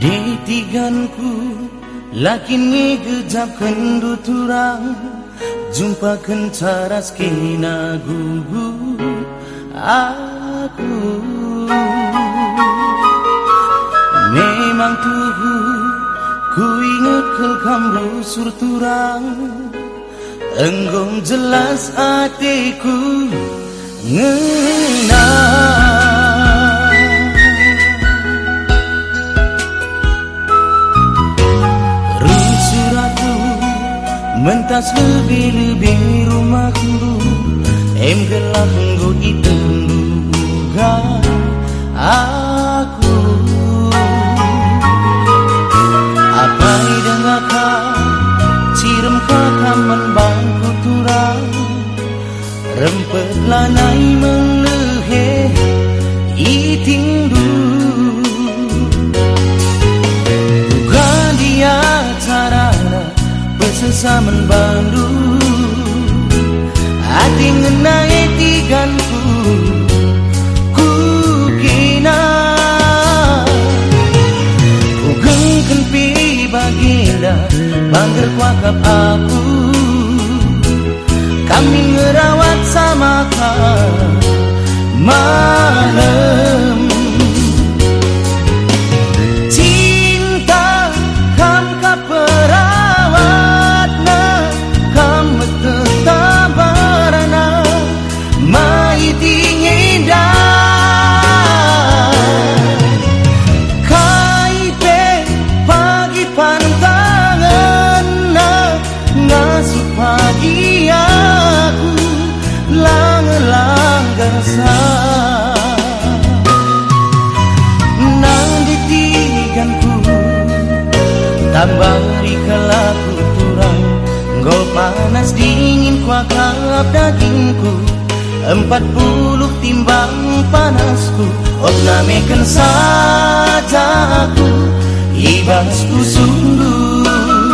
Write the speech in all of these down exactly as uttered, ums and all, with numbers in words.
Ditiganku lakini gejap kendu turang jumpa kencaras kena gugu aku memang tuhu ku ingat kelkam rusur turang enggong jelas hatiku ngena mentas lebih-lebih rumahku em gelah nggo itenduga aku apa dengaka cirem kakaman bangku turang rempet lanai melehe itingdu bukan dia carana sesamen bandu hati ngenai tiganku ku kina ku gengken pi baginda bangger kuakap aku kami ngerawat sama kau malam cinta kam kapera nang ditiganku tambah rikalaku turang nggo panas dingin kuakap dagingku empat puluh timbang panasku otna meken saja aku ibasku sungguh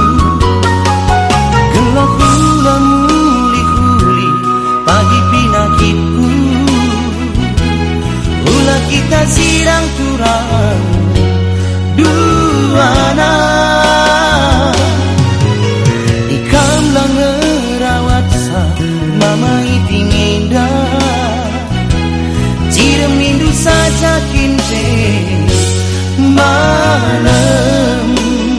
gelap bulan muli-huli pagi pinakitku ulah kita sirang turang duana ikam lang ngerawat sa mama itinginda cirem mindu saja kinte malam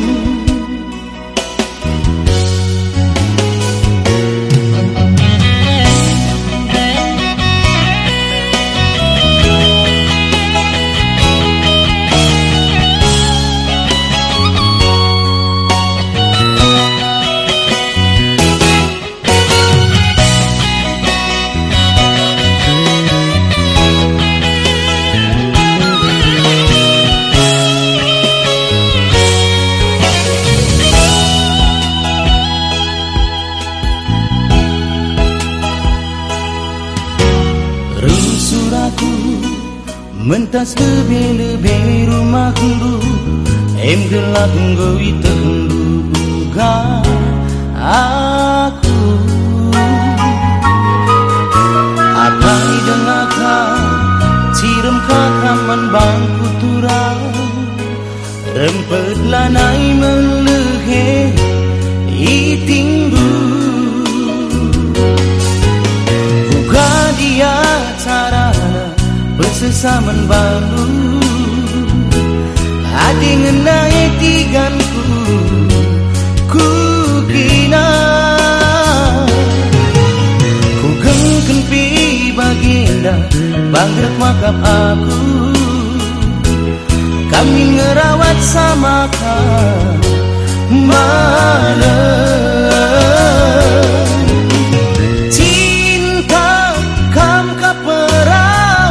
mentas lebih-lebih rumahku em gelap nggo itenduga aku apa dengaka cirem kakaman bangku turang rempet lanai melehe itingdu buka dia carana sesamen baru hati ngenai tiganku ku kina ku gengken pi baginda bangger kuakap aku kami ngerawat sama kau malam cinta kam kapera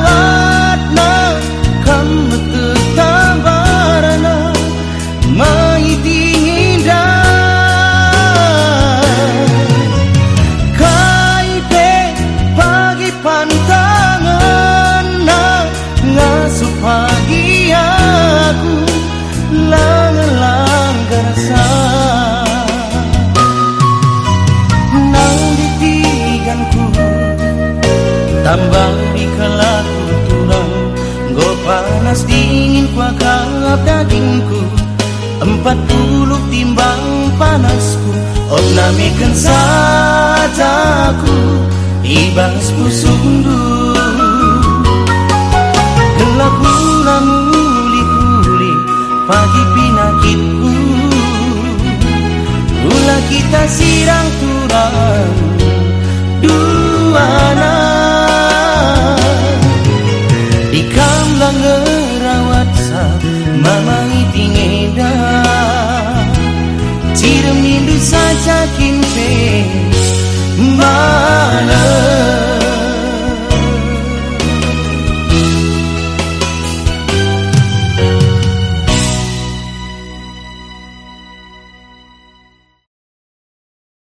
tambah dikalaku turang nggo panas dingin kuakap dagingku Empat puluh timbang panasku, ornamekan sajaku, ibas pusundu. Gelap gula muli-muli pagi pinakitku, gula kita sirang turang duana. Ikam lang ngerawat sa mamang itingeda, cirem mindu saja kinpe malam.